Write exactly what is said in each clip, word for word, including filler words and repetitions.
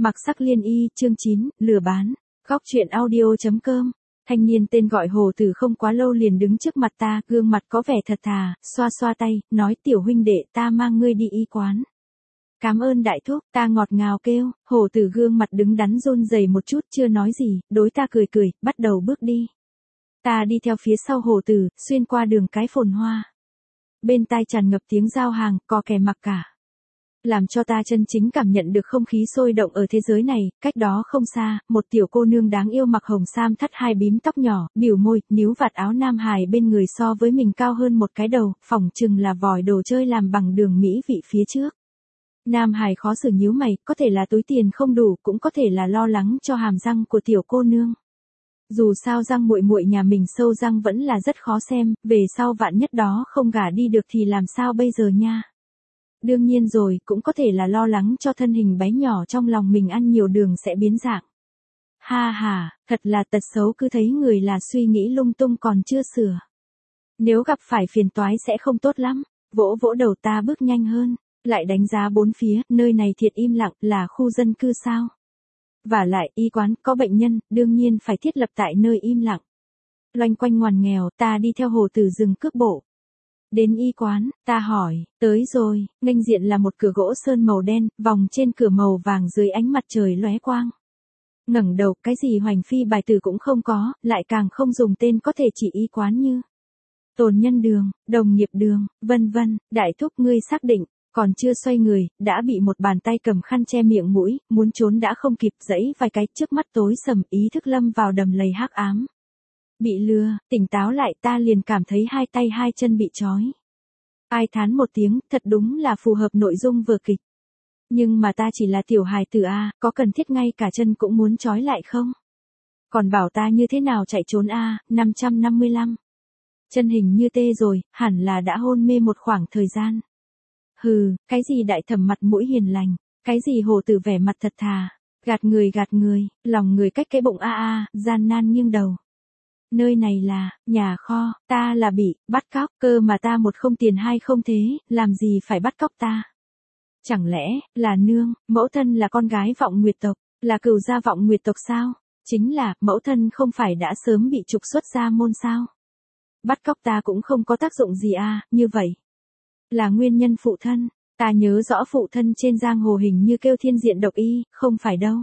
Mặc sắc liên y, chương chín, lừa bán. Góc truyện audio.com. Thanh niên tên gọi Hồ Tử không quá lâu liền đứng trước mặt ta, gương mặt có vẻ thật thà, xoa xoa tay, nói tiểu huynh đệ ta mang ngươi đi y quán. Cảm ơn đại thúc, ta ngọt ngào kêu. Hồ Tử gương mặt đứng đắn run rẩy một chút, chưa nói gì, đối ta cười cười, bắt đầu bước đi. Ta đi theo phía sau Hồ Tử, xuyên qua đường cái phồn hoa. Bên tai tràn ngập tiếng giao hàng, có kẻ mặc cả. Làm cho ta chân chính cảm nhận được không khí sôi động ở thế giới này. Cách đó không xa, một tiểu cô nương đáng yêu mặc hồng sam thắt hai bím tóc nhỏ, biểu môi, níu vạt áo nam hài bên người so với mình cao hơn một cái đầu, phỏng chừng là vòi đồ chơi làm bằng đường mỹ vị phía trước. Nam hài khó xử nhíu mày, có thể là túi tiền không đủ, cũng có thể là lo lắng cho hàm răng của tiểu cô nương. Dù sao răng muội muội nhà mình sâu răng vẫn là rất khó xem, về sau vạn nhất đó không gả đi được thì làm sao bây giờ nha. Đương nhiên rồi, cũng có thể là lo lắng cho thân hình bé nhỏ trong lòng mình ăn nhiều đường sẽ biến dạng. Ha ha, thật là tật xấu cứ thấy người là suy nghĩ lung tung còn chưa sửa. Nếu gặp phải phiền toái sẽ không tốt lắm. Vỗ vỗ đầu ta bước nhanh hơn, lại đánh giá bốn phía, nơi này thiệt im lặng, là khu dân cư sao? Và lại, y quán, có bệnh nhân, đương nhiên phải thiết lập tại nơi im lặng. Loanh quanh ngoằn nghèo, ta đi theo Hồ Tử dừng cước bộ. Đến y quán, ta hỏi, tới rồi, nghênh diện là một cửa gỗ sơn màu đen, vòng trên cửa màu vàng dưới ánh mặt trời lóe quang. Ngẩng đầu, cái gì hoành phi bài tử cũng không có, lại càng không dùng tên có thể chỉ y quán như tồn nhân đường, đồng nghiệp đường, vân vân. Đại thúc ngươi xác định, còn chưa xoay người, đã bị một bàn tay cầm khăn che miệng mũi, muốn trốn đã không kịp, giãy vài cái, trước mắt tối sầm, ý thức lâm vào đầm lầy hắc ám. Bị lừa, tỉnh táo lại ta liền cảm thấy hai tay hai chân bị trói. Ai thán một tiếng, thật đúng là phù hợp nội dung vở kịch. Nhưng mà ta chỉ là tiểu hài tử a, có cần thiết ngay cả chân cũng muốn trói lại không? Còn bảo ta như thế nào chạy trốn a, năm trăm năm mươi lăm. Chân hình như tê rồi, hẳn là đã hôn mê một khoảng thời gian. Hừ, cái gì đại thẩm mặt mũi hiền lành, cái gì Hồ Tử vẻ mặt thật thà, gạt người gạt người, lòng người cách cái bụng a a, gian nan nghiêng đầu. Nơi này là, nhà kho, ta là bị, bắt cóc, cơ mà ta một không tiền hai không thế, làm gì phải bắt cóc ta? Chẳng lẽ, là nương, mẫu thân là con gái Vọng Nguyệt tộc, là cửu gia Vọng Nguyệt tộc sao? Chính là, mẫu thân không phải đã sớm bị trục xuất gia môn sao? Bắt cóc ta cũng không có tác dụng gì à, như vậy. Là nguyên nhân phụ thân, ta nhớ rõ phụ thân trên giang hồ hình như kêu Thiên Diện Độc Y, không phải đâu.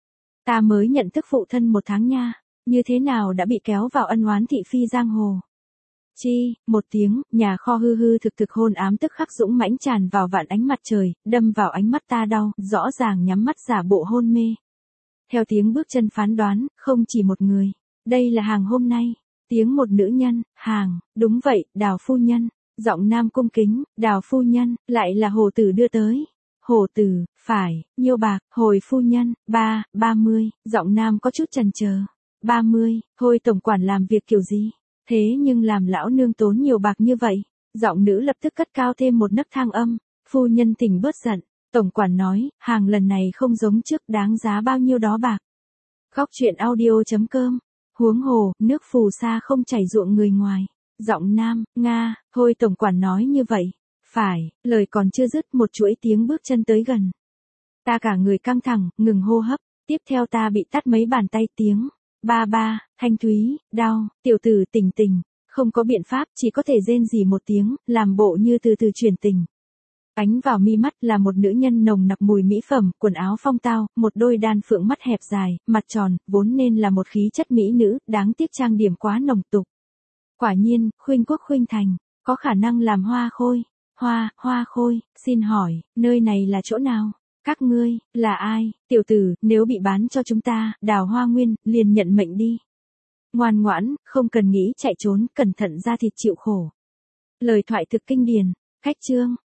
Ta mới nhận thức phụ thân một tháng nha. Như thế nào đã bị kéo vào ân oán thị phi giang hồ? Chi, một tiếng, nhà kho hư hư thực thực hôn ám tức khắc dũng mãnh tràn vào vạn ánh mặt trời, đâm vào ánh mắt ta đau, rõ ràng nhắm mắt giả bộ hôn mê. Theo tiếng bước chân phán đoán, không chỉ một người. Đây là hàng hôm nay. Tiếng một nữ nhân, hàng, đúng vậy, Đào phu nhân. Giọng nam cung kính, Đào phu nhân, lại là Hồ Tử đưa tới. Hồ Tử, phải, nhiêu bạc, hồi phu nhân, ba, ba mươi, giọng nam có chút chần chờ. ba mươi, thôi tổng quản làm việc kiểu gì? Thế nhưng làm lão nương tốn nhiều bạc như vậy. Giọng nữ lập tức cất cao thêm một nấc thang âm. Phu nhân thỉnh bớt giận. Tổng quản nói, hàng lần này không giống trước, đáng giá bao nhiêu đó bạc. Góc truyện audio.com. Huống hồ, nước phù sa không chảy ruộng người ngoài. Giọng nam, Nga, thôi tổng quản nói như vậy. Phải, lời còn chưa dứt một chuỗi tiếng bước chân tới gần. Ta cả người căng thẳng, ngừng hô hấp. Tiếp theo ta bị tát mấy bàn tay tiếng. Ba ba, thanh thúy, đau, tiểu tử tỉnh tỉnh, không có biện pháp, chỉ có thể rên rỉ một tiếng, làm bộ như từ từ chuyển tình. Ánh vào mi mắt là một nữ nhân nồng nặc mùi mỹ phẩm, quần áo phong tao, một đôi đan phượng mắt hẹp dài, mặt tròn, vốn nên là một khí chất mỹ nữ, đáng tiếc trang điểm quá nồng tục. Quả nhiên, khuynh quốc khuynh thành, có khả năng làm hoa khôi. Hoa, hoa khôi, xin hỏi, nơi này là chỗ nào? Các ngươi, là ai? Tiểu tử, nếu bị bán cho chúng ta, Đào Hoa Nguyên, liền nhận mệnh đi. Ngoan ngoãn, không cần nghĩ chạy trốn, cẩn thận ra thịt chịu khổ. Lời thoại thực kinh điển, cách chương,